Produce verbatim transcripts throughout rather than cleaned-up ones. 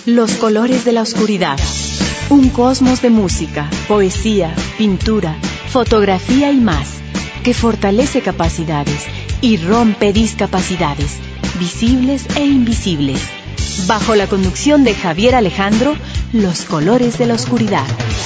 Los colores de la oscuridad. Un cosmos de música, poesía, pintura, fotografía y más, que fortalece capacidades y rompe discapacidades, visibles e invisibles. Bajo la conducción de Javier Alejandro, Los colores de la oscuridad.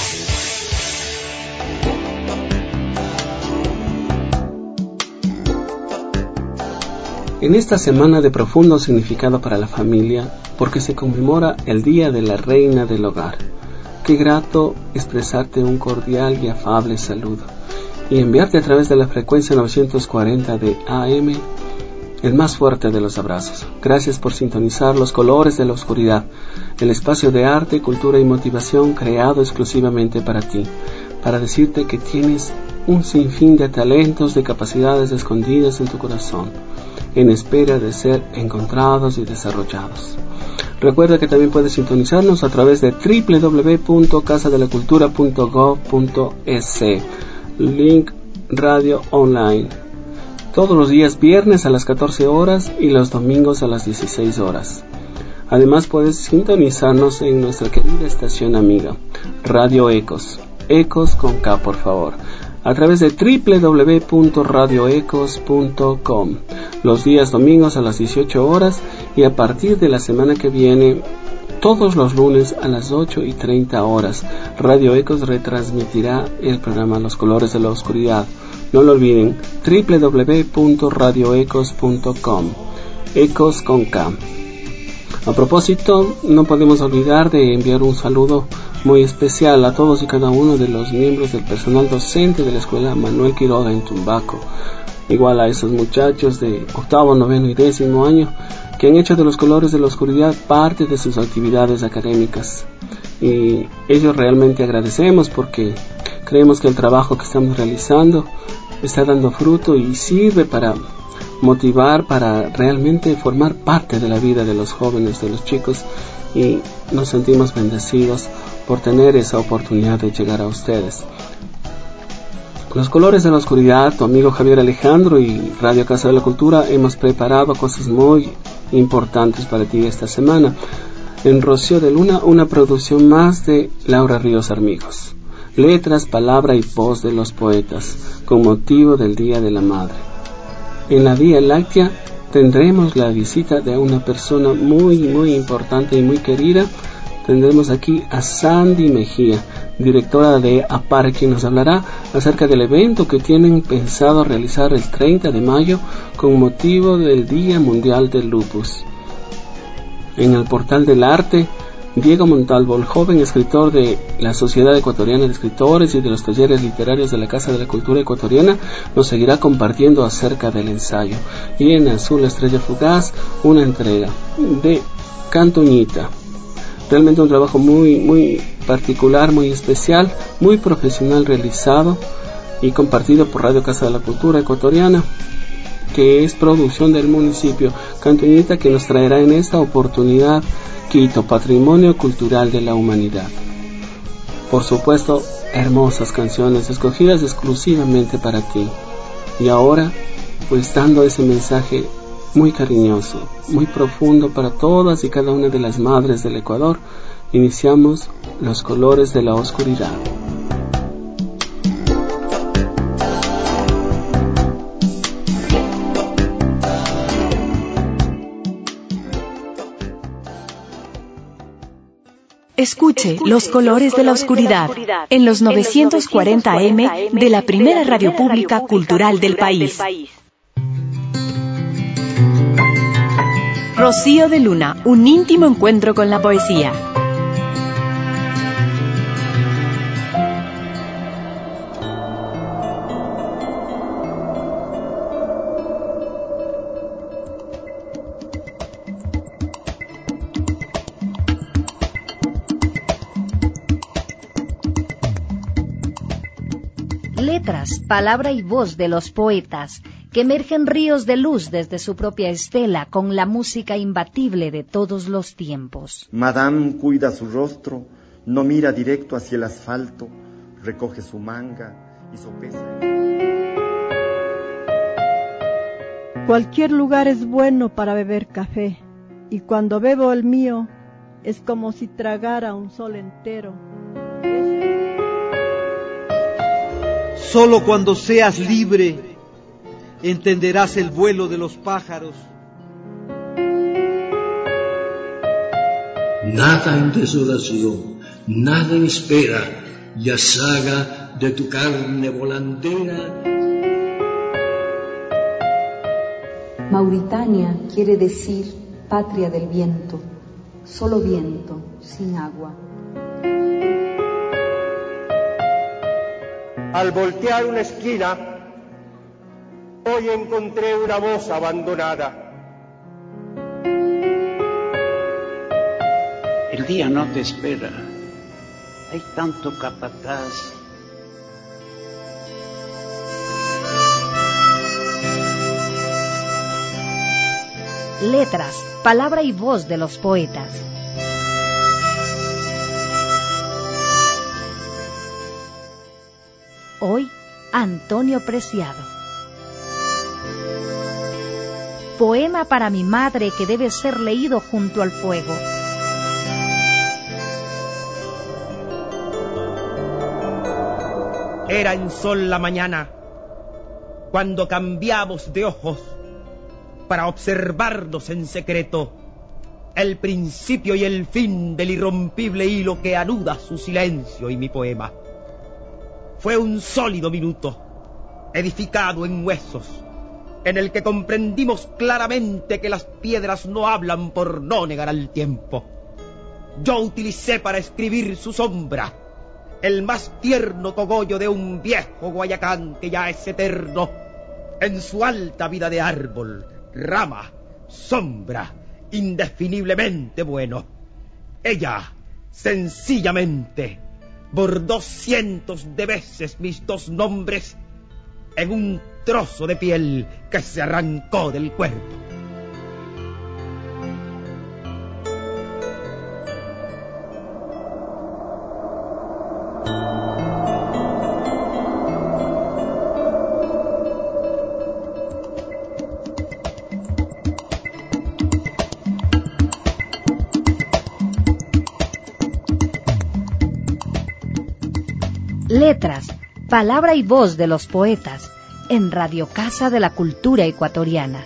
En esta semana de profundo significado para la familia, porque se conmemora el Día de la Reina del Hogar, qué grato expresarte un cordial y afable saludo y enviarte a través de la frecuencia novecientos cuarenta de A M el más fuerte de los abrazos. Gracias por sintonizar Los colores de la oscuridad, el espacio de arte, cultura y motivación creado exclusivamente para ti, para decirte que tienes un sinfín de talentos, de capacidades escondidas en tu corazón, en espera de ser encontrados y desarrollados. Recuerda que también puedes sintonizarnos a través de doble u doble u doble u punto casa de la cultura punto gov punto es, link radio online, todos los días viernes a las catorce horas y los domingos a las dieciséis horas. Además puedes sintonizarnos en nuestra querida estación amiga, Radio Ecos, Ecos con K por favor, a través de doble u doble u doble u punto radio ecos punto com, los días domingos a las dieciocho horas y a partir de la semana que viene, todos los lunes a las ocho y treinta horas, Radio Ecos retransmitirá el programa Los colores de la oscuridad. No lo olviden, doble u doble u doble u punto radio ecos punto com, Ecos con K. A propósito, no podemos olvidar de enviar un saludo muy especial a todos y cada uno de los miembros del personal docente de la Escuela Manuel Quiroga en Tumbaco, igual a esos muchachos de octavo, noveno y décimo año que han hecho de Los colores de la oscuridad parte de sus actividades académicas, y ellos realmente agradecemos porque creemos que el trabajo que estamos realizando está dando fruto y sirve para motivar, para realmente formar parte de la vida de los jóvenes, de los chicos, y nos sentimos bendecidos por tener esa oportunidad de llegar a ustedes. Los colores de la oscuridad, tu amigo Javier Alejandro y Radio Casa de la Cultura hemos preparado cosas muy importantes para ti esta semana. En Rocío de Luna, una producción más de Laura Ríos Armigos. Letras, palabra y voz de los poetas, con motivo del Día de la Madre. En la Vía Láctea tendremos la visita de una persona muy, muy importante y muy querida. Tendremos aquí a Sandy Mejía, directora de APAR, quien nos hablará acerca del evento que tienen pensado realizar el treinta de mayo con motivo del Día Mundial del Lupus. En el Portal del Arte, Diego Montalvo, el joven escritor de la Sociedad Ecuatoriana de Escritores y de los talleres literarios de la Casa de la Cultura Ecuatoriana, nos seguirá compartiendo acerca del ensayo. Y en Azul Estrella Fugaz, una entrega de Cantoñita. Realmente un trabajo muy, muy particular, muy especial, muy profesional realizado y compartido por Radio Casa de la Cultura Ecuatoriana, que es producción del municipio. Cantoñita, que nos traerá en esta oportunidad Quito, Patrimonio Cultural de la Humanidad. Por supuesto, hermosas canciones escogidas exclusivamente para ti. Y ahora, pues dando ese mensaje muy cariñoso, muy profundo para todas y cada una de las madres del Ecuador, iniciamos Los colores de la oscuridad. Escuche Los colores de la oscuridad en los novecientos cuarenta A M de la primera radio pública cultural del país. Rocío de Luna, un íntimo encuentro con la poesía. Letras, palabra y voz de los poetas, que emergen ríos de luz desde su propia estela con la música imbatible de todos los tiempos. Madame cuida su rostro, no mira directo hacia el asfalto, recoge su manga y sopesa. Cualquier lugar es bueno para beber café, y cuando bebo el mío, es como si tragara un sol entero. Solo cuando seas libre entenderás el vuelo de los pájaros. Nada en desolación, nada en espera, ya saga de tu carne volandera. Mauritania quiere decir patria del viento, solo viento, sin agua. Al voltear una esquina, hoy encontré una voz abandonada. El día no te espera, hay tanto capataz. Letras, palabra y voz de los poetas. Hoy, Antonio Preciado. Poema para mi madre que debe ser leído junto al fuego. Era en sol la mañana, cuando cambiamos de ojos para observarnos en secreto, el principio y el fin del irrompible hilo que anuda su silencio y mi poema. Fue un sólido minuto, edificado en huesos, en el que comprendimos claramente que las piedras no hablan por no negar al tiempo. Yo utilicé para escribir su sombra, el más tierno cogollo de un viejo Guayacán que ya es eterno, en su alta vida de árbol, rama, sombra, indefiniblemente bueno. Ella, sencillamente, bordó cientos de veces mis dos nombres en un trozo de piel que se arrancó del cuerpo. Letras, palabra y voz de los poetas, en Radio Casa de la Cultura Ecuatoriana.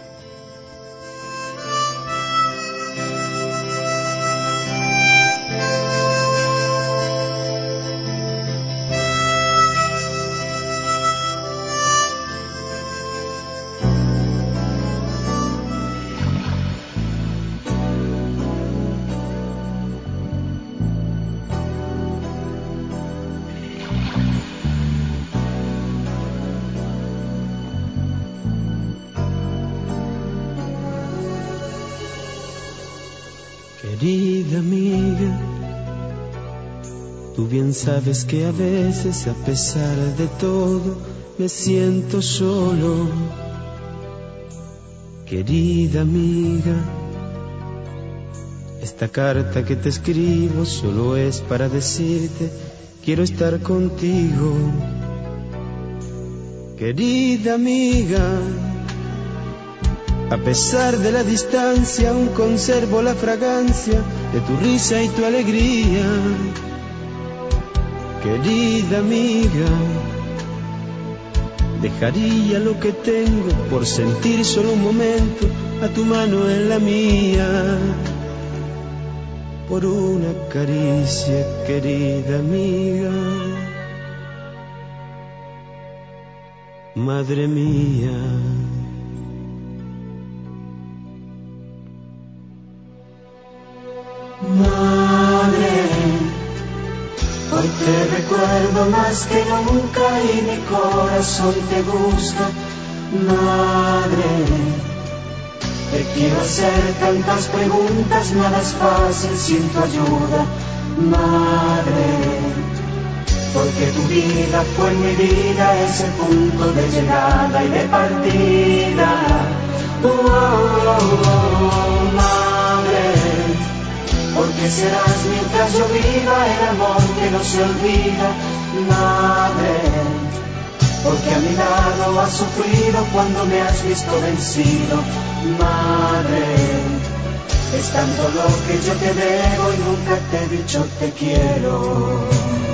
Querida amiga, tú bien sabes que a veces, a pesar de todo, me siento solo. Querida amiga, esta carta que te escribo solo es para decirte, quiero estar contigo. Querida amiga, a pesar de la distancia, aún conservo la fragancia de tu risa y tu alegría. Querida amiga, dejaría lo que tengo por sentir solo un momento a tu mano en la mía. Por una caricia, querida amiga, madre mía. Madre, hoy te recuerdo más que nunca y mi corazón te busca. Madre, te quiero hacer tantas preguntas, nada es fácil sin tu ayuda. Madre, porque tu vida fue mi vida, ese punto de llegada y de partida. Oh, oh, oh, oh, madre, porque serás mientras yo viva el amor que no se olvida. Madre, porque a mi lado has sufrido cuando me has visto vencido. Madre, Es tanto lo que yo te debo y nunca te he dicho te quiero.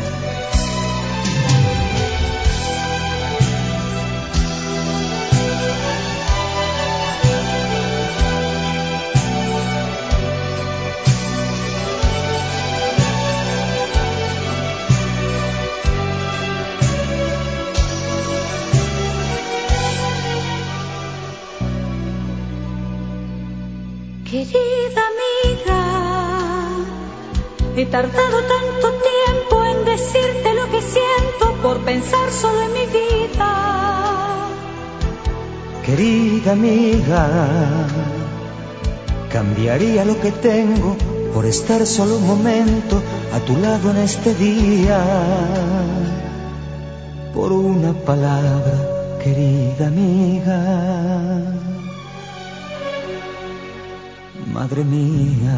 Querida amiga, he tardado tanto tiempo en decirte lo que siento por pensar solo en mi vida. Querida amiga, cambiaría lo que tengo por estar solo un momento a tu lado en este día. Por una palabra, querida amiga. Madre mía.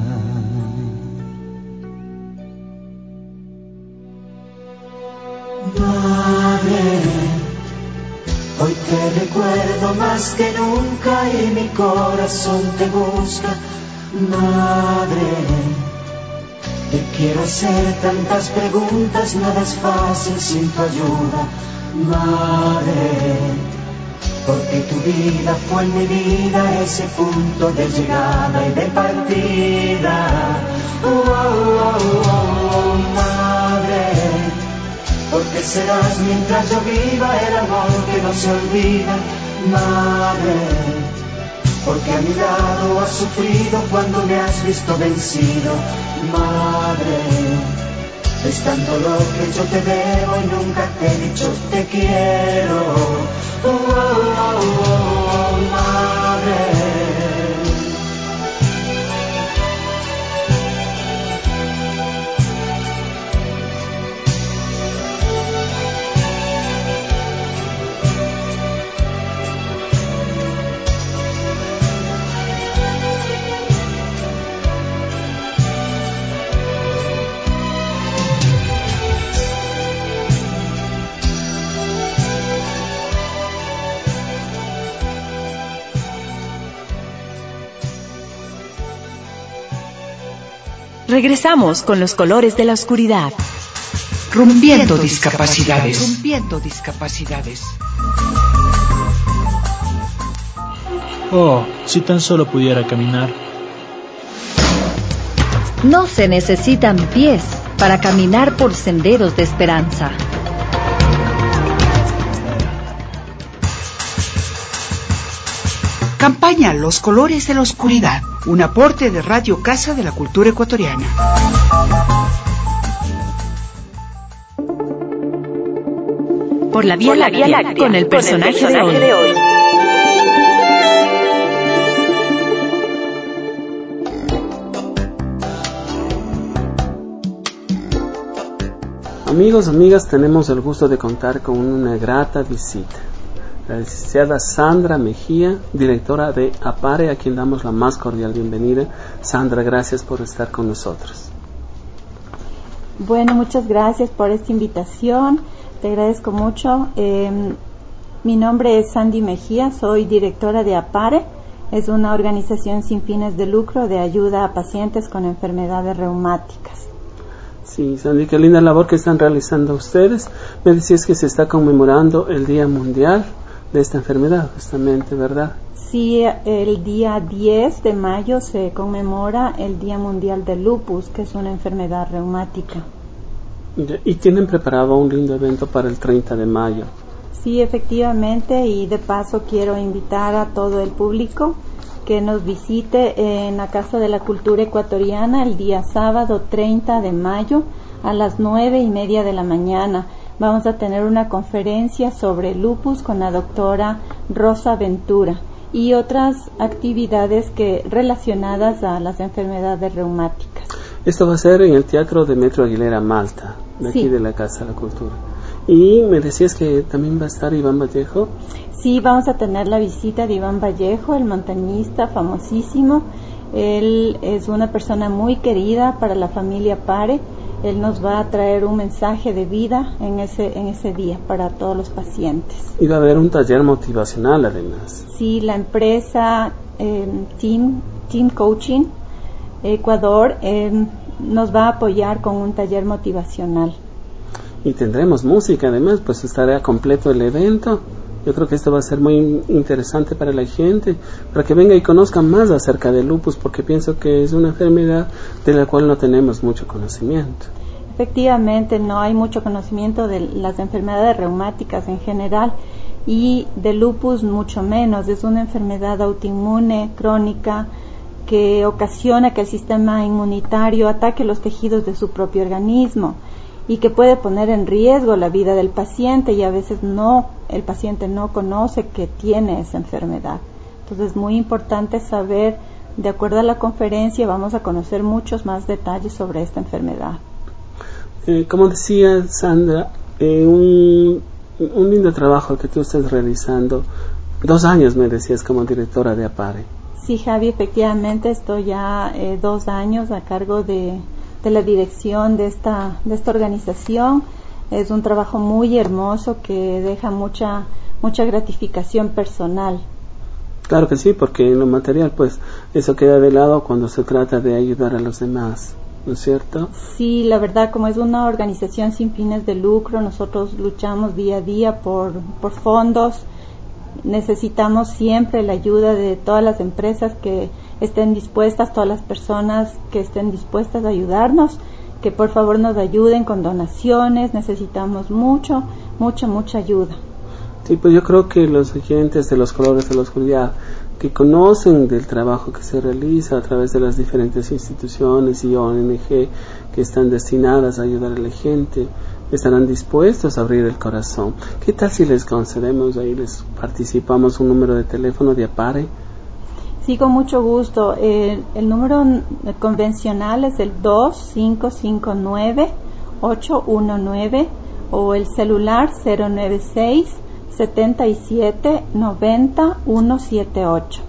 Madre, hoy te recuerdo más que nunca y mi corazón te busca. Madre, te quiero hacer tantas preguntas, nada es fácil sin tu ayuda. Madre, porque tu vida fue en mi vida ese punto de llegada y de partida. Oh, oh, oh, oh, madre, porque serás mientras yo viva el amor que no se olvida. Madre, porque a mi lado has sufrido cuando me has visto vencido. Madre, es tanto lo que yo te debo y nunca te he dicho te quiero. Oh, oh, oh, oh, madre. Regresamos con los colores de la oscuridad. Rompiendo discapacidades. Rompiendo discapacidades. Oh, si tan solo pudiera caminar. No se necesitan pies para caminar por senderos de esperanza. Campaña Los Colores de la Oscuridad, un aporte de Radio Casa de la Cultura Ecuatoriana. Por la Vía, Por la Láctea, Vía Láctea, con el personaje, con el personaje de, hoy. de hoy. Amigos, amigas, tenemos el gusto de contar con una grata visita. La licenciada Sandra Mejía, directora de APARE, a quien damos la más cordial bienvenida. Sandra, gracias por estar con nosotros. Bueno, muchas gracias por esta invitación, te agradezco mucho. Eh, mi nombre es Sandy Mejía, soy directora de APARE, es una organización sin fines de lucro de ayuda a pacientes con enfermedades reumáticas. Sí, Sandy, qué linda labor que están realizando ustedes. Me decías que se está conmemorando el Día Mundial de esta enfermedad, justamente, ¿verdad? Sí, el día diez de mayo se conmemora el Día Mundial del Lupus, que es una enfermedad reumática. Y tienen preparado un lindo evento para el treinta de mayo. Sí, efectivamente, y de paso quiero invitar a todo el público que nos visite en la Casa de la Cultura Ecuatoriana el día sábado treinta de mayo a las nueve y media de la mañana. Vamos a tener una conferencia sobre lupus con la doctora Rosa Ventura y otras actividades que relacionadas a las enfermedades reumáticas. Esto va a ser en el Teatro Demetrio Aguilera Malta, de aquí sí. de la Casa de la Cultura. Y me decías que también va a estar Iván Vallejo. Sí, vamos a tener la visita de Iván Vallejo, el montañista famosísimo. Él es una persona muy querida para la familia Pare. Él nos va a traer un mensaje de vida en ese en ese día para todos los pacientes. Y va a haber un taller motivacional además. Sí, la empresa eh, Team Team Coaching Ecuador eh, nos va a apoyar con un taller motivacional. Y tendremos música, además, pues estará completo el evento. Yo creo que esto va a ser muy interesante para la gente, para que venga y conozca más acerca del lupus, porque pienso que es una enfermedad de la cual no tenemos mucho conocimiento. Efectivamente, no hay mucho conocimiento de las enfermedades reumáticas en general y de lupus mucho menos. Es una enfermedad autoinmune, crónica, que ocasiona que el sistema inmunitario ataque los tejidos de su propio organismo y que puede poner en riesgo la vida del paciente, y a veces no, el paciente no conoce que tiene esa enfermedad. Entonces es muy importante saber, de acuerdo a la conferencia, vamos a conocer muchos más detalles sobre esta enfermedad. Eh, como decía Sandra, eh, un, un lindo trabajo que tú estás realizando. Dos años me decías como directora de APARE. Sí, Javi, efectivamente estoy ya eh, dos años a cargo de, de la dirección de esta, de esta organización. Es un trabajo muy hermoso que deja mucha, mucha gratificación personal. Claro que sí, porque en lo material, pues, eso queda de lado cuando se trata de ayudar a los demás, ¿no es cierto? Sí, la verdad, como es una organización sin fines de lucro, nosotros luchamos día a día por, por fondos. Necesitamos siempre la ayuda de todas las empresas que estén dispuestas, todas las personas que estén dispuestas a ayudarnos, que por favor nos ayuden con donaciones. Necesitamos mucho, mucha, mucha ayuda. Sí, pues yo creo que los oyentes de Los Colores de la Oscuridad, que conocen del trabajo que se realiza a través de las diferentes instituciones y O N G que están destinadas a ayudar a la gente, estarán dispuestos a abrir el corazón. ¿Qué tal si les concedemos ahí, les participamos un número de teléfono de APARE? Sí, con mucho gusto. El, el número convencional es el dos cinco cinco nueve ocho uno nueve o el celular cero nueve seis setenta y siete noventa uno siete ocho.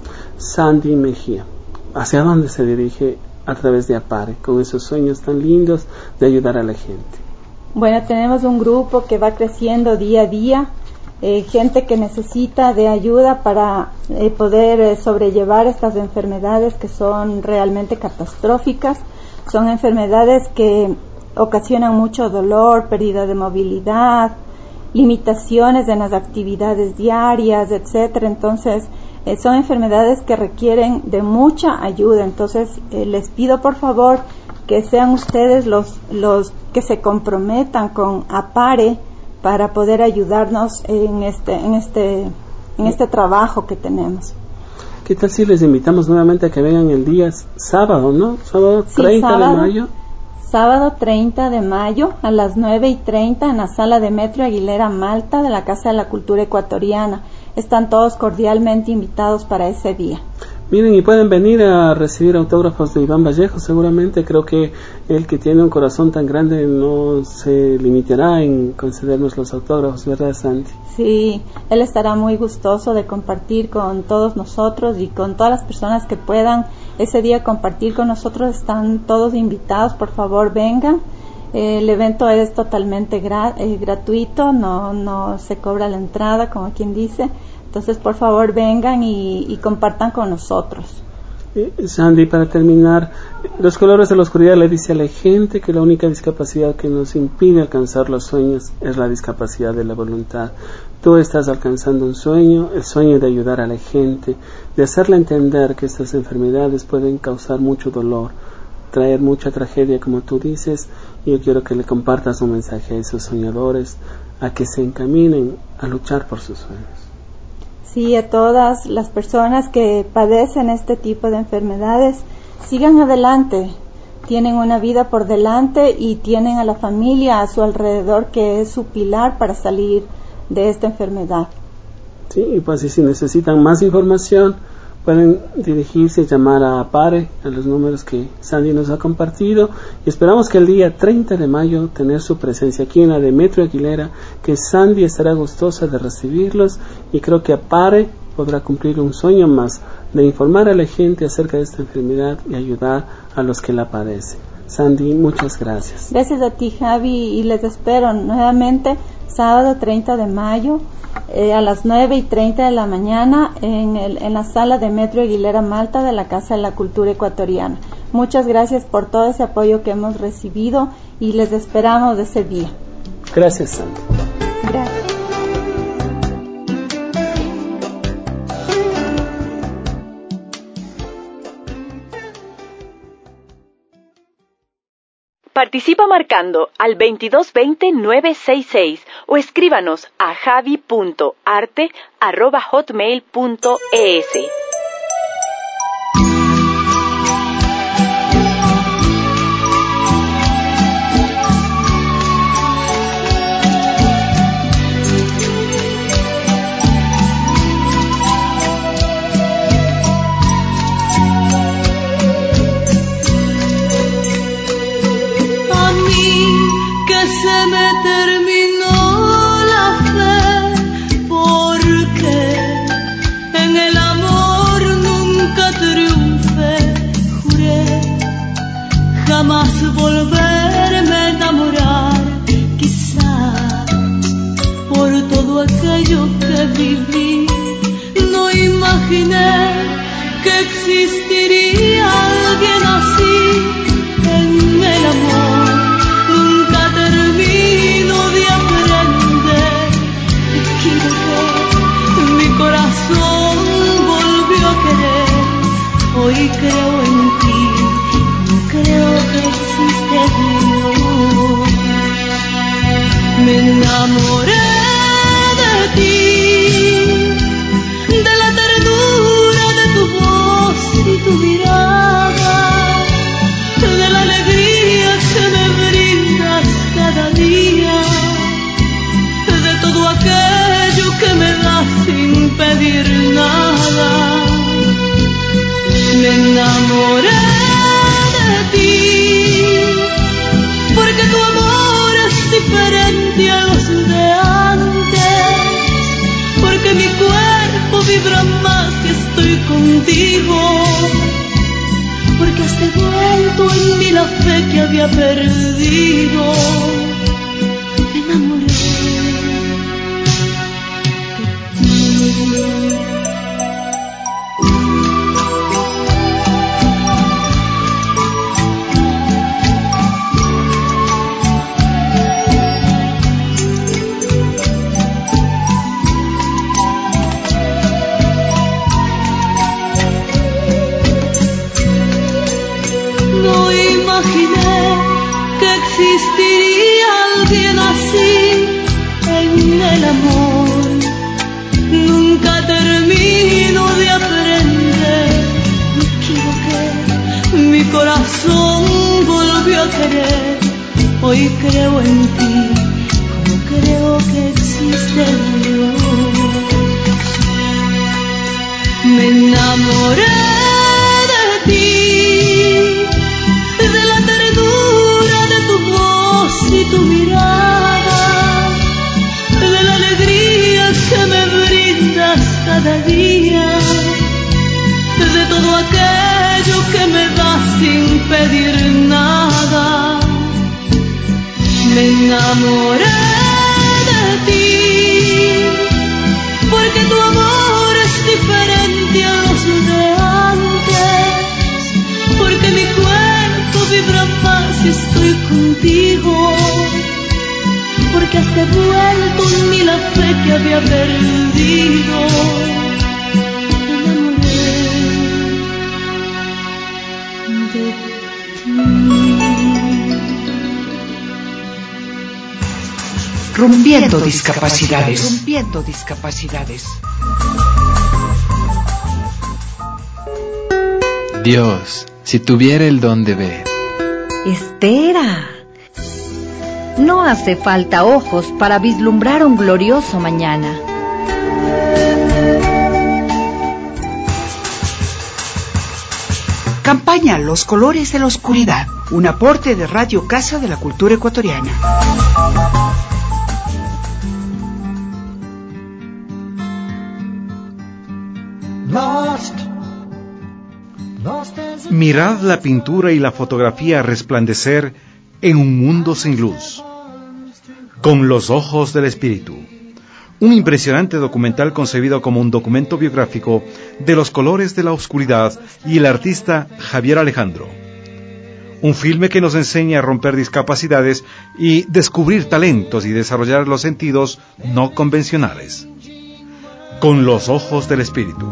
Sandy Mejía, ¿hacia dónde se dirige a través de APARE con esos sueños tan lindos de ayudar a la gente? Bueno, tenemos un grupo que va creciendo día a día, eh, gente que necesita de ayuda para eh, poder eh, sobrellevar estas enfermedades que son realmente catastróficas. Son enfermedades que ocasionan mucho dolor, pérdida de movilidad, limitaciones en las actividades diarias, etcétera. Entonces, eh, son enfermedades que requieren de mucha ayuda. Entonces, eh, les pido por favor que sean ustedes los, los que se comprometan con APARE para poder ayudarnos en este, en este, en este trabajo que tenemos. ¿Qué tal si les invitamos nuevamente a que vengan el día sábado, ¿no? Sábado sí, treinta sábado, de mayo. Sábado treinta de mayo a las nueve y treinta en la sala de Metro Aguilera Malta de la Casa de la Cultura Ecuatoriana. Están todos cordialmente invitados para ese día. Miren, y pueden venir a recibir autógrafos de Iván Vallejo. Seguramente creo que el que tiene un corazón tan grande no se limitará en concedernos los autógrafos, ¿verdad, Sandy? Sí, él estará muy gustoso de compartir con todos nosotros y con todas las personas que puedan ese día compartir con nosotros. Están todos invitados, por favor vengan. Eh, el evento es totalmente gra- eh, gratuito, no, no se cobra la entrada, como quien dice. Entonces, por favor, vengan y, y compartan con nosotros. Eh, Sandy, para terminar, Los Colores de la Oscuridad le dice a la gente que la única discapacidad que nos impide alcanzar los sueños es la discapacidad de la voluntad. Tú estás alcanzando un sueño, el sueño de ayudar a la gente, de hacerle entender que estas enfermedades pueden causar mucho dolor, traer mucha tragedia, como tú dices, y yo quiero que le compartas un mensaje a esos soñadores, a que se encaminen a luchar por sus sueños. Sí, a todas las personas que padecen este tipo de enfermedades, sigan adelante, tienen una vida por delante y tienen a la familia a su alrededor que es su pilar para salir de esta enfermedad. Sí, y pues y si necesitan más información, pueden dirigirse y llamar a APARE, a los números que Sandy nos ha compartido, y esperamos que el día treinta de mayo tener su presencia aquí en la de Metro Aguilera, que Sandy estará gustosa de recibirlos, y creo que APARE podrá cumplir un sueño más de informar a la gente acerca de esta enfermedad y ayudar a los que la padecen. Sandy, muchas gracias. Gracias a ti, Javi, y les espero nuevamente sábado treinta de mayo, eh, a las nueve y treinta de la mañana en, el, en la sala de Metro Aguilera Malta de la Casa de la Cultura Ecuatoriana. Muchas gracias por todo ese apoyo que hemos recibido y les esperamos ese día. Gracias, Sandra. Gracias. Participa marcando al veintidós veinte nueve sesenta y seis o escríbanos a javi punto arte arroba hotmail punto es. Se me terminó la fe porque en el amor nunca triunfé. Juré jamás volverme a enamorar, quizá por todo aquello que viví. No imaginé que existiría alguien así en el amor. Hoy creo en ti, no creo que existe Dios. Me enamoré de ti, de la ternura de tu voz y tu mirada, de la alegría que me brindas cada día, de todo aquello que me das sin pedir nada. Me enamoré de ti, porque tu amor es diferente a los de antes, porque mi cuerpo vibra más que estoy contigo, porque has devuelto en mí la fe que había perdido. Me enamoré de ti. Existiría alguien así en el amor. Nunca termino de aprender. Me equivoqué, mi corazón volvió a querer. Hoy creo en ti, como creo que existe Dios. Me enamoré de ti, de la ternura de tu voz y tu mirada, de la alegría que me brindas cada día, de todo aquello que me das sin pedir nada. Me enamoré de ti, porque tu amor es diferente a los de antes, porque mi cuerpo vibra más si estoy contigo, porque has devuelto en mí la fe que había perdido. Me enamoré de ti. Rompiendo discapacidades. Rompiendo discapacidades. Dios, si tuviera el don de ver. Espera. No hace falta ojos para vislumbrar un glorioso mañana. Campaña Los Colores de la Oscuridad, un aporte de Radio Casa de la Cultura Ecuatoriana. Mirad la pintura y la fotografía resplandecer en un mundo sin luz. Con los ojos del espíritu. Un impresionante documental concebido como un documento biográfico de los colores de la oscuridad y el artista Javier Alejandro. Un filme que nos enseña a romper discapacidades y descubrir talentos y desarrollar los sentidos no convencionales. Con los ojos del espíritu.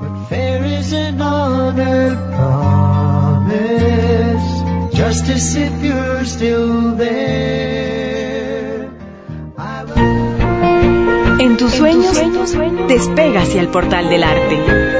En tus sueños, en tus sueños despega hacia el portal del arte.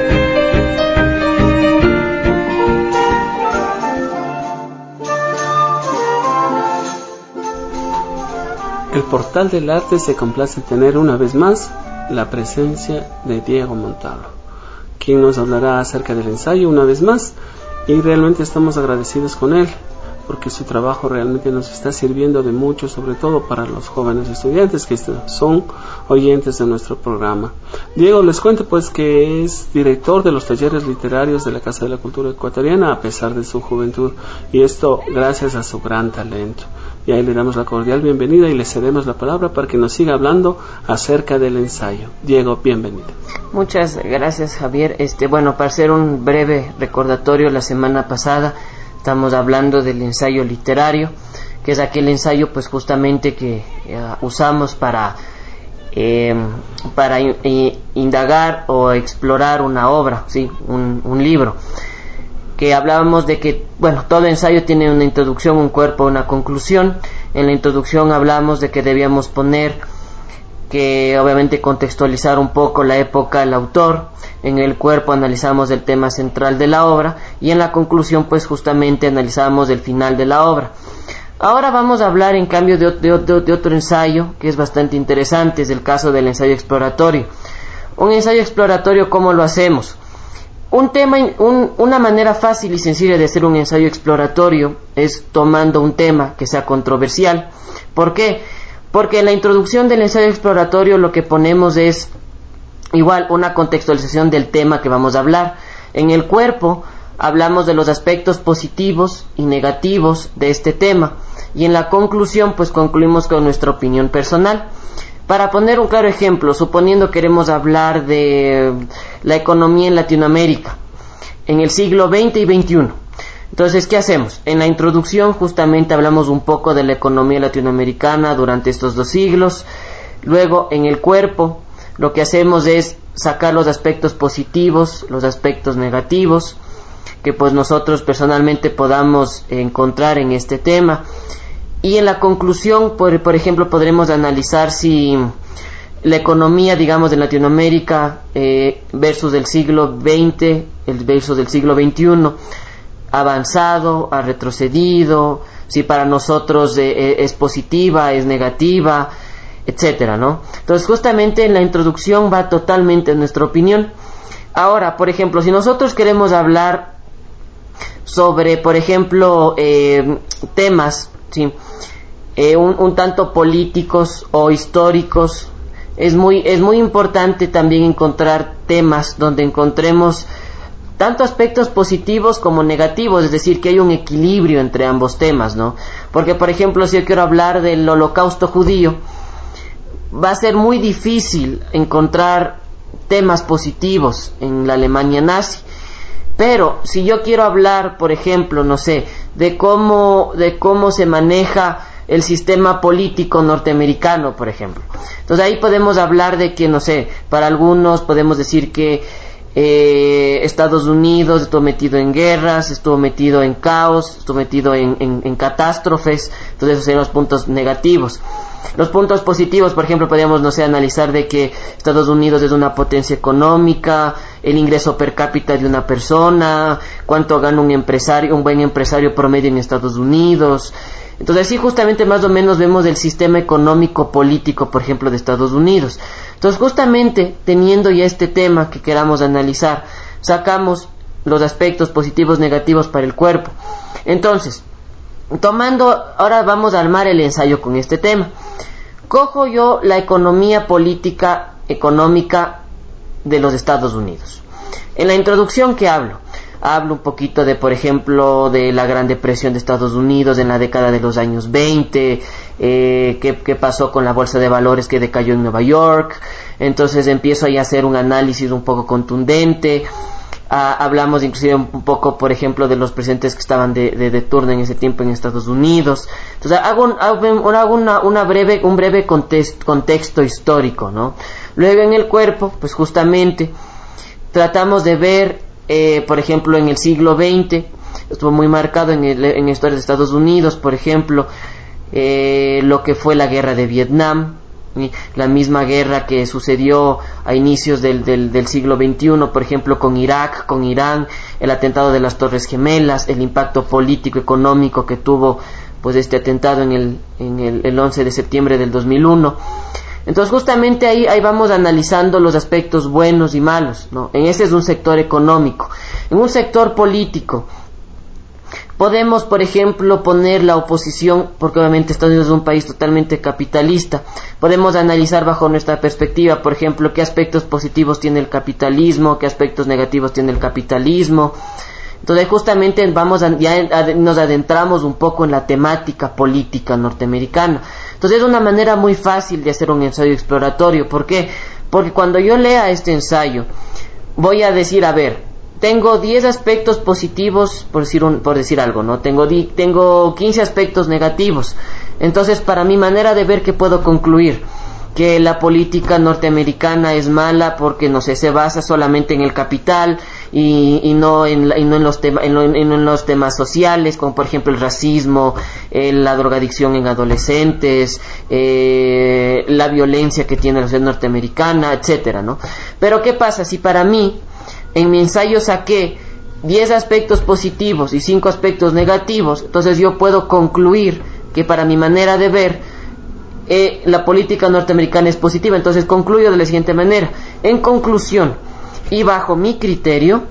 El portal del arte se complace en tener una vez más la presencia de Diego Montalvo, quien nos hablará acerca del ensayo una vez más, y realmente estamos agradecidos con él porque su trabajo realmente nos está sirviendo de mucho, sobre todo para los jóvenes estudiantes que son oyentes de nuestro programa. Diego, les cuento pues que es director de los talleres literarios de la Casa de la Cultura Ecuatoriana a pesar de su juventud, y esto gracias a su gran talento. Y ahí le damos la cordial bienvenida y le cedemos la palabra para que nos siga hablando acerca del ensayo. Diego, bienvenido. Muchas gracias, Javier. Este, bueno, para hacer un breve recordatorio, la semana pasada estamos hablando del ensayo literario, que es aquel ensayo pues justamente que uh, usamos para eh, para in, indagar o explorar una obra, sí, un, un libro. Que hablábamos de que, bueno, todo ensayo tiene una introducción, un cuerpo, una conclusión. En la introducción hablamos de que debíamos poner, que obviamente contextualizar un poco la época, el autor. En el cuerpo analizamos el tema central de la obra, y en la conclusión pues justamente analizamos el final de la obra. Ahora vamos a hablar en cambio de, de, de, de otro ensayo que es bastante interesante, es el caso del ensayo exploratorio. Un ensayo exploratorio, ¿cómo lo hacemos? Un tema, un, una manera fácil y sencilla de hacer un ensayo exploratorio es tomando un tema que sea controversial. ¿Por qué? Porque en la introducción del ensayo exploratorio lo que ponemos es igual una contextualización del tema que vamos a hablar. En el cuerpo hablamos de los aspectos positivos y negativos de este tema, y en la conclusión pues concluimos con nuestra opinión personal. Para poner un claro ejemplo, suponiendo queremos hablar de la economía en Latinoamérica en el siglo veinte y veintiuno. Entonces, ¿qué hacemos? En la introducción justamente hablamos un poco de la economía latinoamericana durante estos dos siglos. Luego, en el cuerpo, lo que hacemos es sacar los aspectos positivos, los aspectos negativos, que pues nosotros personalmente podamos encontrar en este tema. Y en la conclusión, por, por ejemplo, podremos analizar si la economía, digamos, de Latinoamérica eh, versus el siglo veinte, el versus del siglo veintiuno, ha avanzado, ha retrocedido, si para nosotros eh, es positiva, es negativa, etcétera, ¿no? Entonces, justamente en la introducción va totalmente nuestra opinión. Ahora, por ejemplo, si nosotros queremos hablar sobre, por ejemplo, eh, temas, ¿sí? Eh, un, un tanto políticos o históricos, es muy es muy importante también encontrar temas donde encontremos tanto aspectos positivos como negativos, es decir, que hay un equilibrio entre ambos temas, ¿no? Porque, por ejemplo, si yo quiero hablar del holocausto judío, va a ser muy difícil encontrar temas positivos en la Alemania nazi. Pero si yo quiero hablar, por ejemplo, no sé, de cómo de cómo se maneja el sistema político norteamericano, por ejemplo, entonces ahí podemos hablar de que, no sé, para algunos podemos decir que eh, Estados Unidos estuvo metido en guerras, estuvo metido en caos, estuvo metido en, en, en catástrofes. Entonces esos serían los puntos negativos. Los puntos positivos, por ejemplo, podríamos, no sé, analizar de que Estados Unidos es una potencia económica, el ingreso per cápita de una persona, cuánto gana un empresario, un buen empresario promedio en Estados Unidos. Entonces, sí, justamente más o menos vemos el sistema económico político, por ejemplo, de Estados Unidos. Entonces, justamente teniendo ya este tema que queramos analizar, sacamos los aspectos positivos, negativos para el cuerpo. Entonces, tomando, ahora vamos a armar el ensayo con este tema. Cojo yo la economía política económica de los Estados Unidos. En la introducción, ¿qué hablo? hablo un poquito de, por ejemplo, de la Gran Depresión de Estados Unidos en la década de los años veinte, eh, qué, qué pasó con la bolsa de valores que decayó en Nueva York. Entonces empiezo ahí a hacer un análisis un poco contundente. Ah, hablamos inclusive un poco, por ejemplo, de los presidentes que estaban de, de, de turno en ese tiempo en Estados Unidos. Entonces hago, un, hago una, una breve, un breve contexto, contexto histórico, ¿no? Luego en el cuerpo, pues justamente tratamos de ver, eh, por ejemplo, en el siglo veinte, estuvo muy marcado en, el, en la historia de Estados Unidos, por ejemplo, eh, lo que fue la guerra de Vietnam, la misma guerra que sucedió a inicios del, del, del siglo veintiuno, por ejemplo, con Irak, con Irán, el atentado de las Torres Gemelas, el impacto político económico que tuvo pues este atentado en el, en el, el once de septiembre del dos mil uno. Entonces justamente ahí, ahí vamos analizando los aspectos buenos y malos, ¿no? En ese es un sector económico. En un sector político podemos, por ejemplo, poner la oposición, porque obviamente Estados Unidos es un país totalmente capitalista. Podemos analizar bajo nuestra perspectiva, por ejemplo, qué aspectos positivos tiene el capitalismo, qué aspectos negativos tiene el capitalismo. Entonces justamente vamos a, ya nos adentramos un poco en la temática política norteamericana. Entonces es una manera muy fácil de hacer un ensayo exploratorio. ¿Por qué? Porque cuando yo lea este ensayo voy a decir, a ver, tengo diez aspectos positivos, por decir, un, por decir algo, ¿no? Tengo, di, tengo quince aspectos negativos. Entonces, para mi manera de ver, ¿qué puedo concluir? Que la política norteamericana es mala porque, no sé, se basa solamente en el capital y, y, no, en, y no, en, los tema, en, lo, en los temas sociales, como por ejemplo el racismo, eh, la drogadicción en adolescentes, eh, la violencia que tiene la sociedad norteamericana, etcétera, ¿no? Pero ¿qué pasa? Si para mí en mi ensayo saqué diez aspectos positivos y cinco aspectos negativos, entonces yo puedo concluir que para mi manera de ver eh, la política norteamericana es positiva. Entonces concluyo de la siguiente manera: en conclusión y bajo mi criterio,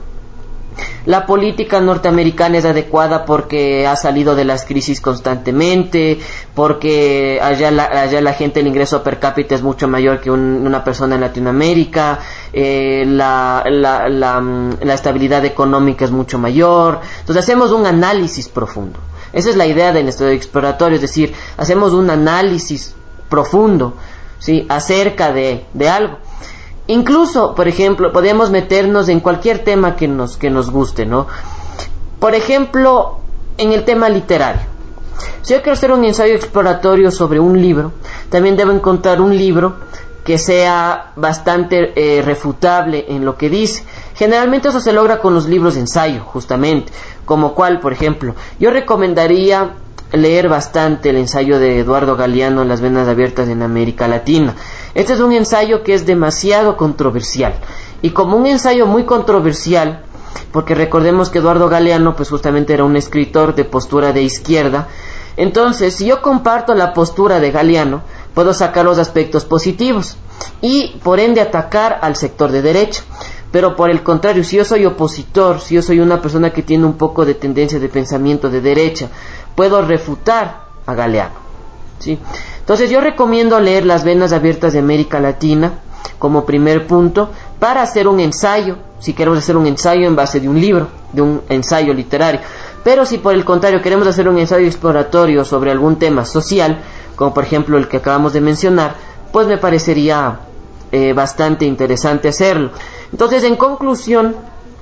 la política norteamericana es adecuada porque ha salido de las crisis constantemente, porque allá la, allá la gente, el ingreso per cápita es mucho mayor que un, una persona en Latinoamérica, eh, la, la, la, la estabilidad económica es mucho mayor. Entonces hacemos un análisis profundo. Esa es la idea del estudio exploratorio, es decir, hacemos un análisis profundo, ¿sí?, acerca de, de algo. Incluso, por ejemplo, podemos meternos en cualquier tema que nos, que nos guste, ¿no? Por ejemplo, en el tema literario. Si yo quiero hacer un ensayo exploratorio sobre un libro, también debo encontrar un libro que sea bastante eh, refutable en lo que dice. Generalmente eso se logra con los libros de ensayo, justamente. Como cual, por ejemplo, yo recomendaría leer bastante el ensayo de Eduardo Galeano, Las venas abiertas en América Latina. Este es un ensayo que es demasiado controversial, y como un ensayo muy controversial, porque recordemos que Eduardo Galeano pues justamente era un escritor de postura de izquierda, entonces si yo comparto la postura de Galeano, puedo sacar los aspectos positivos y por ende atacar al sector de derecha. Pero por el contrario, si yo soy opositor, si yo soy una persona que tiene un poco de tendencia de pensamiento de derecha, puedo refutar a Galeano, ¿sí? Entonces yo recomiendo leer Las venas abiertas de América Latina como primer punto para hacer un ensayo, si queremos hacer un ensayo en base de un libro, de un ensayo literario. Pero si por el contrario queremos hacer un ensayo exploratorio sobre algún tema social, como por ejemplo el que acabamos de mencionar, pues me parecería eh, bastante interesante hacerlo. Entonces, en conclusión,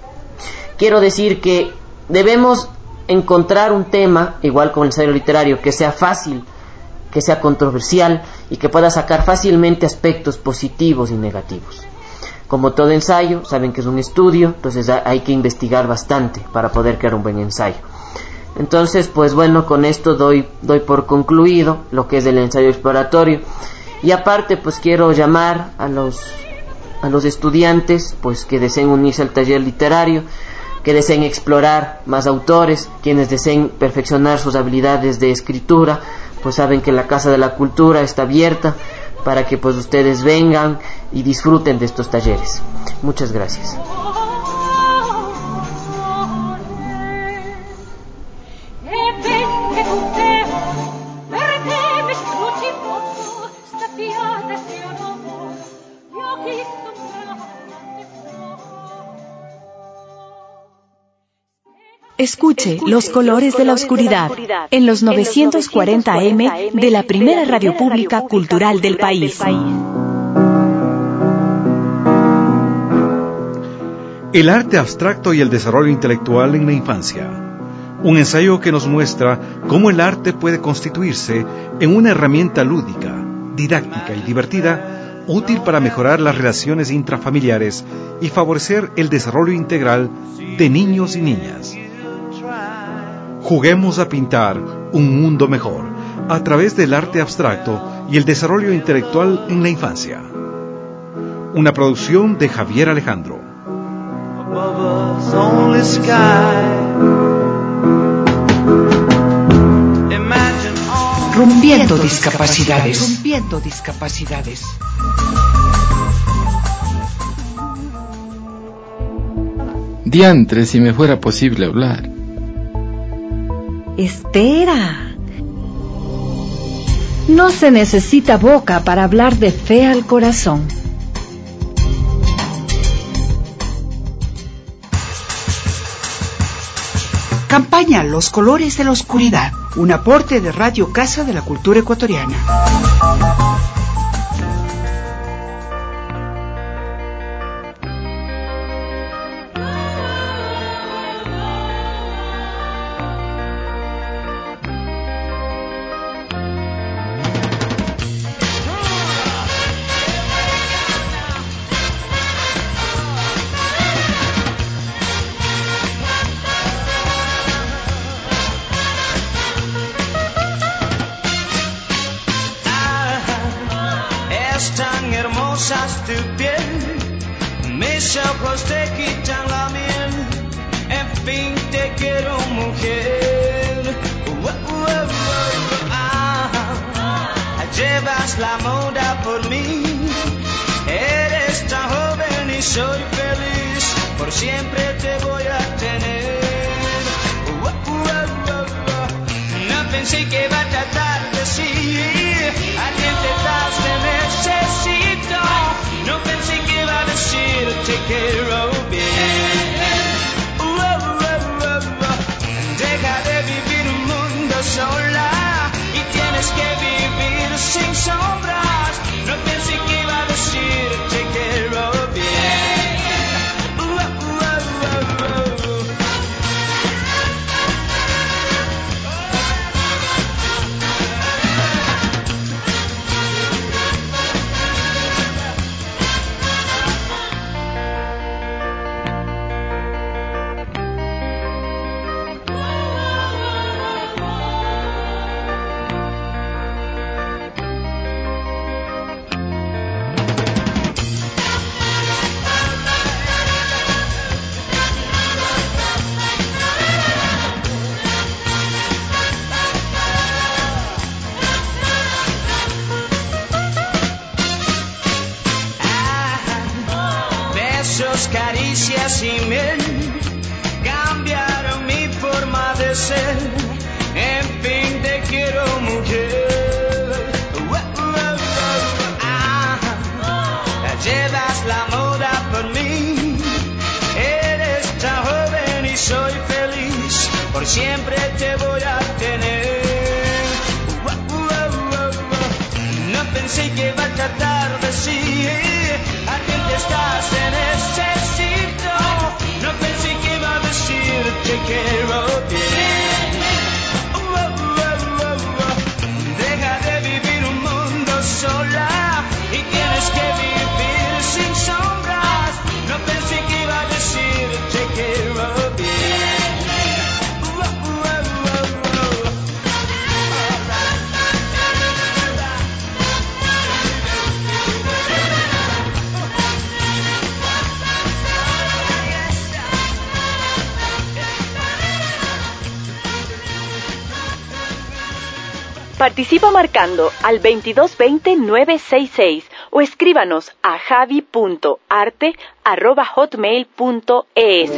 quiero decir que debemos encontrar un tema, igual como el ensayo literario, que sea fácil, que sea controversial y que pueda sacar fácilmente aspectos positivos y negativos. Como todo ensayo, saben que es un estudio, entonces hay que investigar bastante para poder crear un buen ensayo. Entonces, pues bueno, con esto doy, doy por concluido lo que es el ensayo exploratorio. Y aparte, pues quiero llamar a los, a los estudiantes pues que deseen unirse al taller literario, que deseen explorar más autores, quienes deseen perfeccionar sus habilidades de escritura, pues saben que la Casa de la Cultura está abierta para que pues ustedes vengan y disfruten de estos talleres. Muchas gracias. Escuche Los Colores de la Oscuridad en los novecientos cuarenta A M de la primera radio pública cultural del país. El arte abstracto y el desarrollo intelectual en la infancia. Un ensayo que nos muestra cómo el arte puede constituirse en una herramienta lúdica, didáctica y divertida, útil para mejorar las relaciones intrafamiliares y favorecer el desarrollo integral de niños y niñas. Juguemos a pintar un mundo mejor a través del arte abstracto y el desarrollo intelectual en la infancia. Una producción de Javier Alejandro. Rompiendo discapacidades. Rompiendo discapacidades. Diantre, si me fuera posible hablar. Espera. No se necesita boca para hablar de fe al corazón. Campaña Los Colores de la Oscuridad, un aporte de Radio Casa de la Cultura Ecuatoriana. Tan hermosas tu piel, mis ojos te quitan la miel, en fin te quiero mujer. Uh, uh, uh, uh, ah, llevas la moda por mí, eres tan joven y soy feliz, por siempre te voy a tener. Uh, uh, uh, uh, uh, no pensé que iba a tratar de sí, a quien te das de necesito, no pensé que iba a decir te quiero bien. Uh, uh, uh, uh, uh. Deja de vivir un mundo sola y tienes que vivir sin sombras, no pensé que iba a decir te quiero bien. Uh, uh, uh, uh, uh. Caricias y miel cambiaron mi forma de ser, en fin te quiero mujer. Uh, uh, uh, uh, ah, llevas la moda por mí, eres tan joven y soy feliz, por siempre te voy a tener. Uh, uh, uh, uh, uh, no pensé que iba a tratar de sí, a quien te estás de necesito, no pensé que iba a decir te quiero bien. Uh, uh, uh, uh, uh. Deja de vivir un mundo sola y tienes que vivir sin sombras, no pensé que iba a decir te quiero bien. Uh, uh, uh, uh, uh. Participa marcando al veintidós veinte nueve sesenta y seis o escríbanos a javi punto arte arroba hotmail punto es.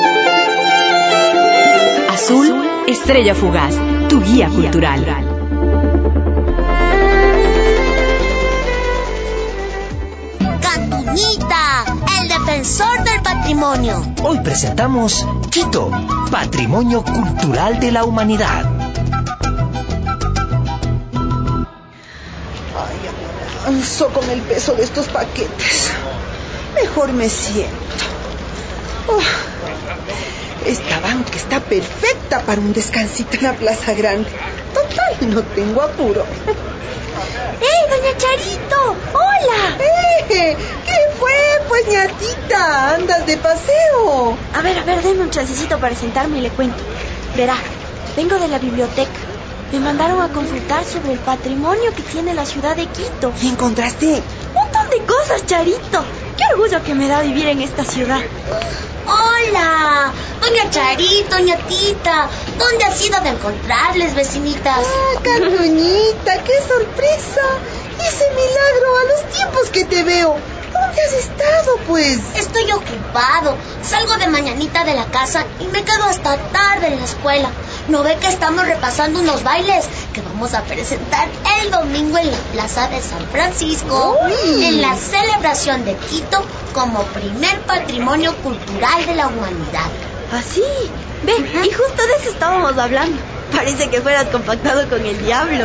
Azul, estrella fugaz, tu guía cultural. Cantuñita, el defensor defensor del patrimonio. Hoy presentamos Quito, Patrimonio Cultural de la Humanidad. Ay, avanzo con el peso de estos paquetes. Mejor me siento. Oh, esta banca está perfecta para un descansito en la Plaza Grande. Total, no tengo apuro. ¡Ey, doña Charito! ¡Hola! ¡Eh! ¿Qué fue, pues, ñatita? ¿Andas de paseo? A ver, a ver, denme un chancecito para sentarme y le cuento. Verá, vengo de la biblioteca. Me mandaron a consultar sobre el patrimonio que tiene la ciudad de Quito. ¿Y encontraste? Un montón de cosas, Charito. Qué orgullo que me da vivir en esta ciudad. ¡Hola! Doña Charito, ñatita. ¿Dónde has ido de encontrarles, vecinitas? ¡Ah, Carluñita! ¡Qué sorpresa! ¡Ese milagro a los tiempos que te veo! ¿Dónde has estado, pues? Estoy ocupado. Salgo de mañanita de la casa y me quedo hasta tarde en la escuela. ¿No ve que estamos repasando unos bailes que vamos a presentar el domingo en la Plaza de San Francisco? ¡Uy! En la celebración de Quito como primer patrimonio cultural de la humanidad. ¿Ah, sí? Ve, uh-huh. Y justo de eso estábamos hablando. Parece que fueras compactado con el diablo.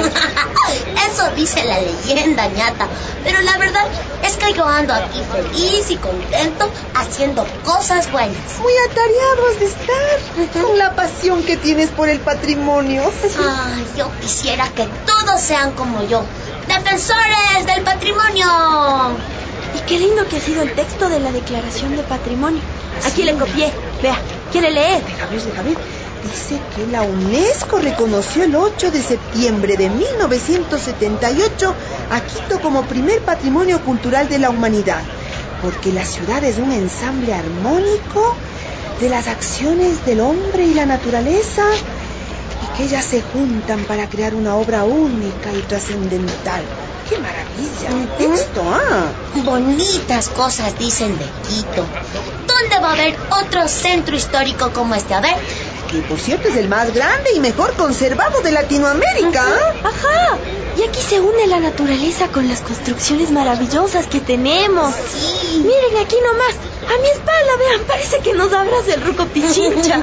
Eso dice la leyenda, ñata. Pero la verdad es que yo ando aquí feliz y contento haciendo cosas buenas. Muy atareados de estar, uh-huh. Con la pasión que tienes por el patrimonio. Ay, yo quisiera que todos sean como yo, defensores del patrimonio. Y qué lindo que ha sido el texto de la Declaración de Patrimonio. Aquí sí. Le copié. Vea, ¿quiere leer? Deja ver, deja ver. Dice que la UNESCO reconoció el ocho de septiembre de mil novecientos setenta y ocho a Quito como primer patrimonio cultural de la humanidad, porque la ciudad es un ensamble armónico de las acciones del hombre y la naturaleza, y que ellas se juntan para crear una obra única y trascendental. ¡Qué maravilla! ¡Mi texto! ¡Ah! Bonitas cosas dicen de Quito. ¿Dónde va a haber otro centro histórico como este? A ver. Que por cierto es el más grande y mejor conservado de Latinoamérica. Ajá, ajá. Y aquí se une la naturaleza con las construcciones maravillosas que tenemos. Sí. Miren aquí nomás, a mi espalda, vean, parece que nos abraza el Ruco Pichincha.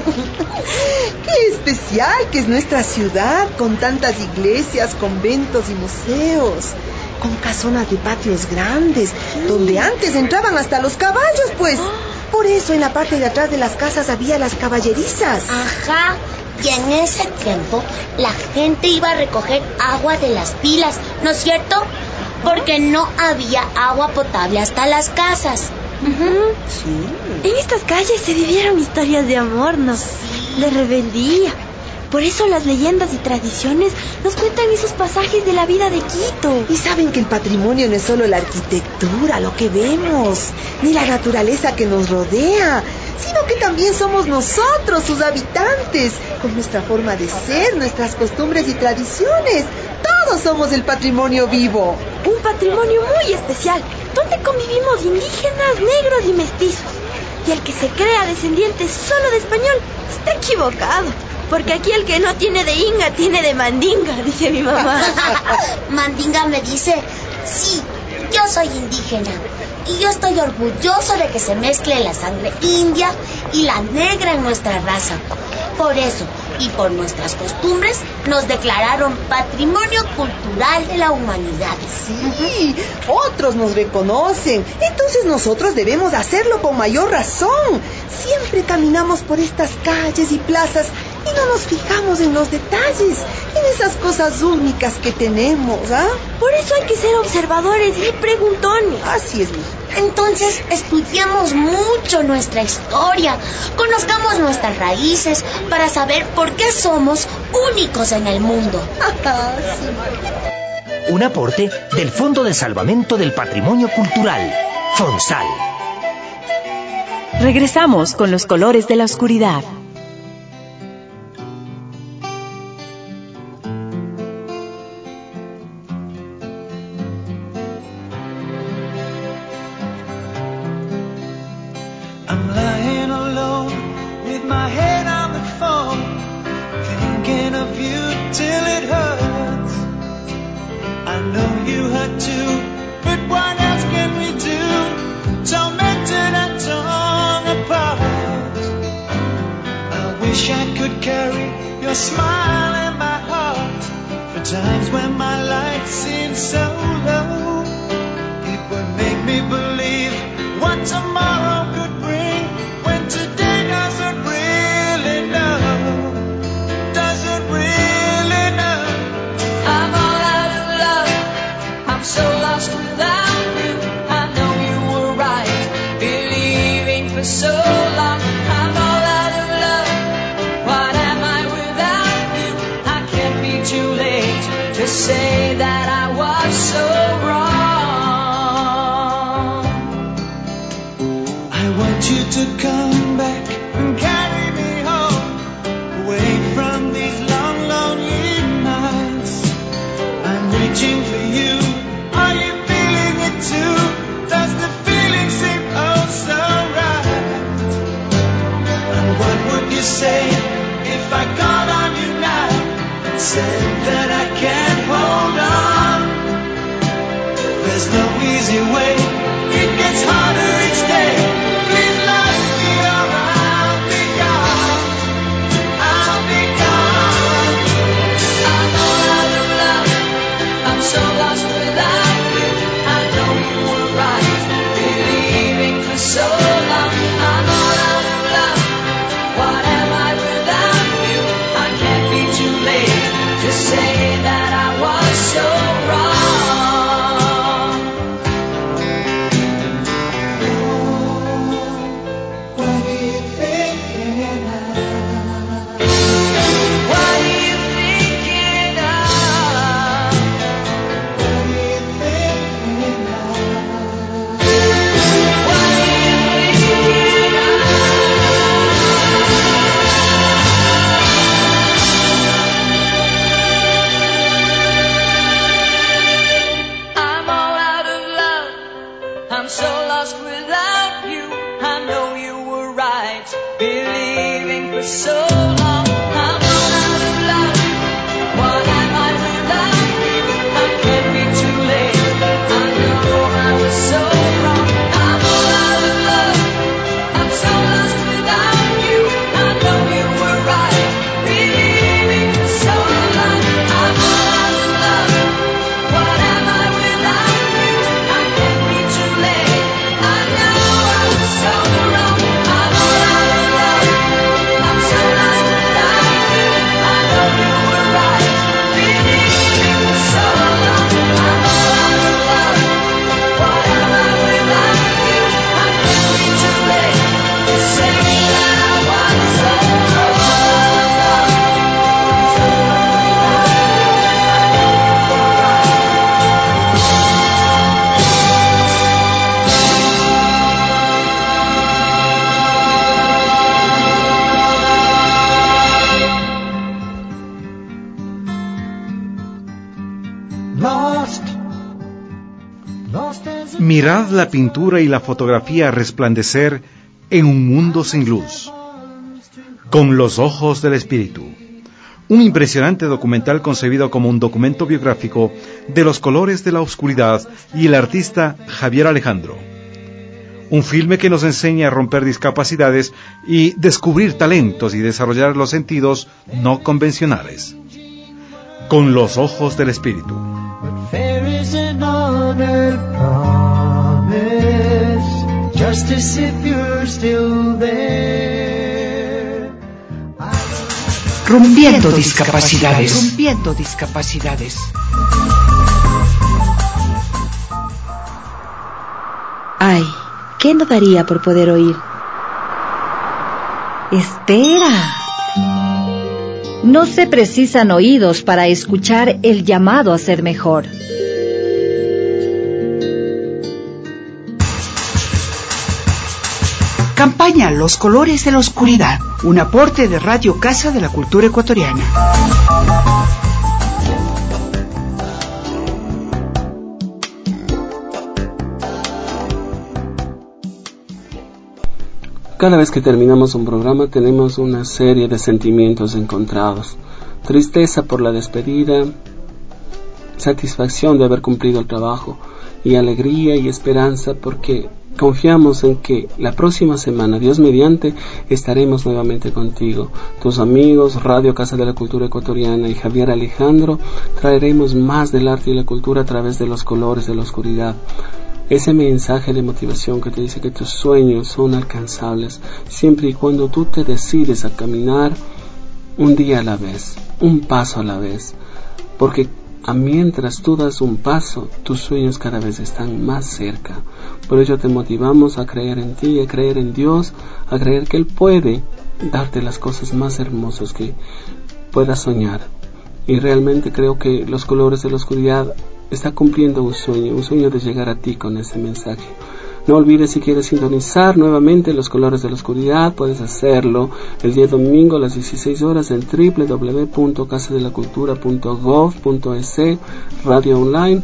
Qué especial que es nuestra ciudad, con tantas iglesias, conventos y museos, con casonas de patios grandes, sí. Donde antes entraban hasta los caballos, pues. Por eso en la parte de atrás de las casas había las caballerizas. Ajá. Y en ese tiempo la gente iba a recoger agua de las pilas, ¿no es cierto? Porque no había agua potable hasta las casas. Uh-huh. Sí. En estas calles se vivieron historias de amor, ¿no? Sí. De rebeldía. Por eso las leyendas y tradiciones nos cuentan esos pasajes de la vida de Quito. Y saben que el patrimonio no es solo la arquitectura, lo que vemos, ni la naturaleza que nos rodea, sino que también somos nosotros, sus habitantes, con nuestra forma de ser, nuestras costumbres y tradiciones. Todos somos el patrimonio vivo. Un patrimonio muy especial, donde convivimos indígenas, negros y mestizos. Y el que se crea descendiente solo de español está equivocado. Porque aquí el que no tiene de inga tiene de mandinga, dice mi mamá. Mandinga me dice, sí, yo soy indígena. Y yo estoy orgulloso de que se mezcle la sangre india y la negra en nuestra raza. Por eso, y por nuestras costumbres, nos declararon Patrimonio Cultural de la Humanidad. Sí, otros nos reconocen. Entonces nosotros debemos hacerlo con mayor razón. Siempre caminamos por estas calles y plazas y no nos fijamos en los detalles, en esas cosas únicas que tenemos, ¿ah? Por eso hay que ser observadores y preguntones. Así es, mija. Entonces estudiemos mucho nuestra historia, conozcamos nuestras raíces para saber por qué somos únicos en el mundo. Un aporte del Fondo de Salvamento del Patrimonio Cultural, FONSAL. Regresamos con los colores de la oscuridad. Too, but what else can we do? Tormented and torn. a smile in my heart for times when my life seemed so low. It would make me believe what tomorrow could bring when today doesn't really know. Doesn't really know. I'm all out of love. I'm so lost without you. I know you were right, believing for so long. I'm all out of love. What am I without you? I can't be too late to say that I was so wrong. I want you to come back and carry me home, away from these long, lonely nights. I'm reaching for you. Are you feeling it too? Does the feeling seem oh so right? And what would you say if I called on you now and said that I can't hold on? There's no easy way. It gets harder each day. Please let me or I'll be gone. I'll be gone. I'm all out of love. I'm so lost without you. I know you were right, believing for so long. I'm all out of love. What am I without you? I can't be too late to say that I was so wrong. What are you thinking of? What are you thinking of? What are you thinking of? What are you thinking of? I'm all out of love. I'm so lost without you. I know you were right, believing for so long. I'm all out of love. What am I without you? I can't be too late. I know I was so wrong. I'm all out of love. I'm so lost without you. I know you were right, believing for so long. I'm all out of love. What am I without you? I can't be too late. I know I was so wrong. I'm all out of love. I'm so lost without you. I know you were right, believing for so long. I'm all out of love. What am I without you? I can't be too late to say that I was so wrong. Lost. Lost as a Mirad la pintura y la fotografía resplandecer en un mundo sin luz. Con los ojos del espíritu. Un impresionante documental concebido como un documento biográfico de los colores de la oscuridad y el artista Javier Alejandro. Un filme que nos enseña a romper discapacidades y descubrir talentos y desarrollar los sentidos no convencionales. Con los ojos del espíritu. There is an honored promise, just as if you're still there. Rompiendo discapacidades. Rompiendo discapacidades. Ay, ¿qué no daría por poder oír? Espera. No se precisan oídos para escuchar el llamado a ser mejor. Campaña Los Colores de la Oscuridad, un aporte de Radio Casa de la Cultura Ecuatoriana. Cada vez que terminamos un programa tenemos una serie de sentimientos encontrados. Tristeza por la despedida, satisfacción de haber cumplido el trabajo y alegría y esperanza porque Confiamos en que la próxima semana, Dios mediante, estaremos nuevamente contigo. Tus amigos, Radio Casa de la Cultura Ecuatoriana y Javier Alejandro, traeremos más del arte y la cultura a través de los colores de la oscuridad. Ese mensaje de motivación que te dice que tus sueños son alcanzables siempre y cuando tú te decides a caminar un día a la vez, un paso a la vez, porque a mientras tú das un paso, tus sueños cada vez están más cerca. Por ello te motivamos a creer en ti, a creer en Dios, a creer que Él puede darte las cosas más hermosas que puedas soñar. Y realmente creo que Los Colores de la Oscuridad está cumpliendo un sueño, un sueño de llegar a ti con ese mensaje. No olvides, si quieres sintonizar nuevamente Los Colores de la Oscuridad, puedes hacerlo el día domingo a las dieciséis horas en doble u doble u doble u punto casa de la cultura punto gov punto es, radio online,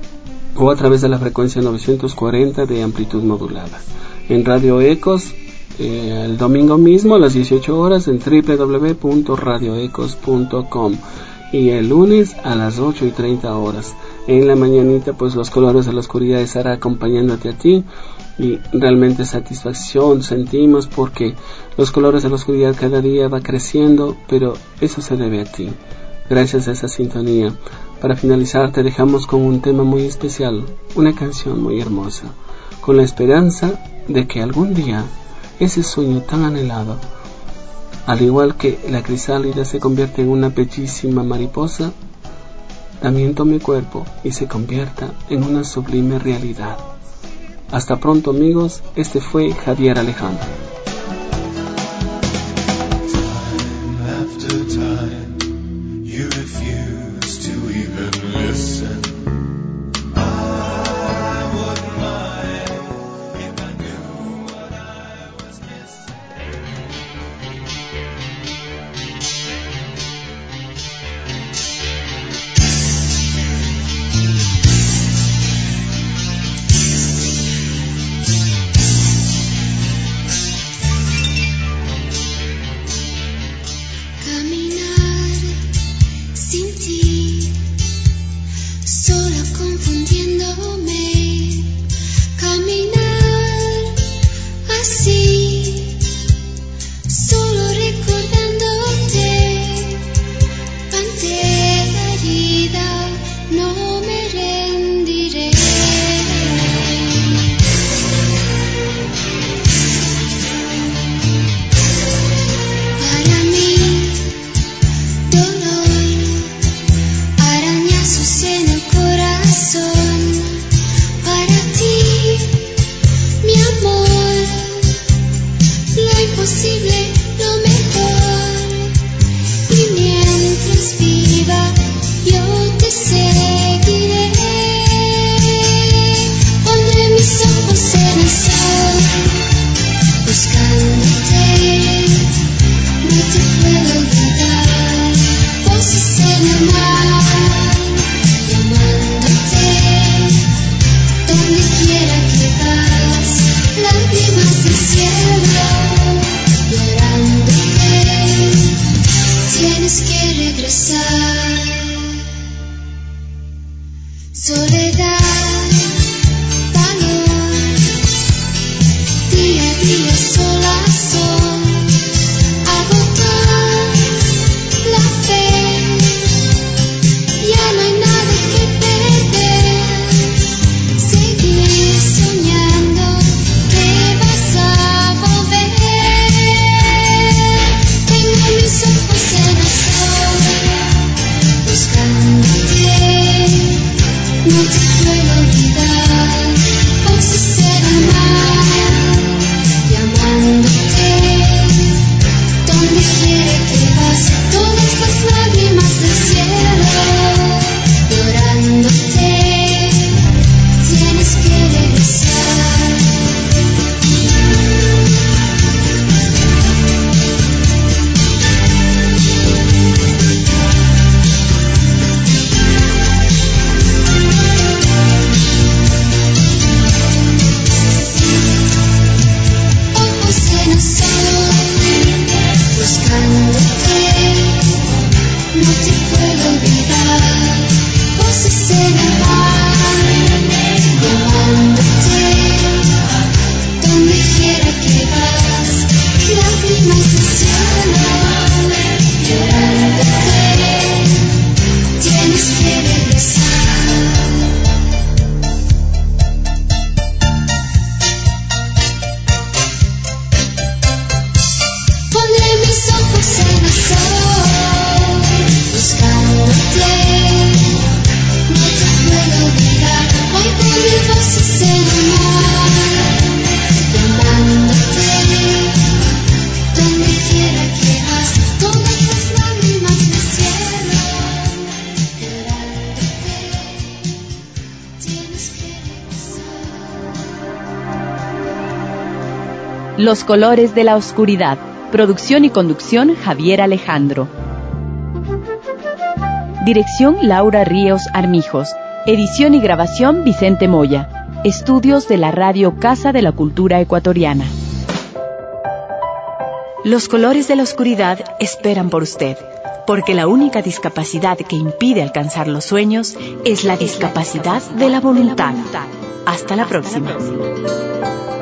o a través de la frecuencia novecientos cuarenta de amplitud modulada. En Radio Ecos, eh, el domingo mismo a las dieciocho horas en doble u doble u doble u punto radio ecos punto com, y el lunes a las ocho y treinta horas. En la mañanita, pues Los Colores de la Oscuridad estará acompañándote a ti, y realmente satisfacción sentimos porque Los Colores de la Oscuridad cada día va creciendo, pero eso se debe a ti, gracias a esa sintonía. Para finalizar te dejamos con un tema muy especial, una canción muy hermosa, con la esperanza de que algún día ese sueño tan anhelado, al igual que la crisálida se convierte en una bellísima mariposa, también tome cuerpo y se convierta en una sublime realidad. Hasta pronto, amigos. Este fue Javier Alejandro. No te puedo olvidar, vos sos el Los colores de la oscuridad. Producción y conducción Javier Alejandro. Dirección Laura Ríos Armijos. Edición y grabación Vicente Moya. Estudios de la Radio Casa de la Cultura Ecuatoriana. Los colores de la oscuridad esperan por usted, porque la única discapacidad que impide alcanzar los sueños es la discapacidad de la voluntad. Hasta la próxima.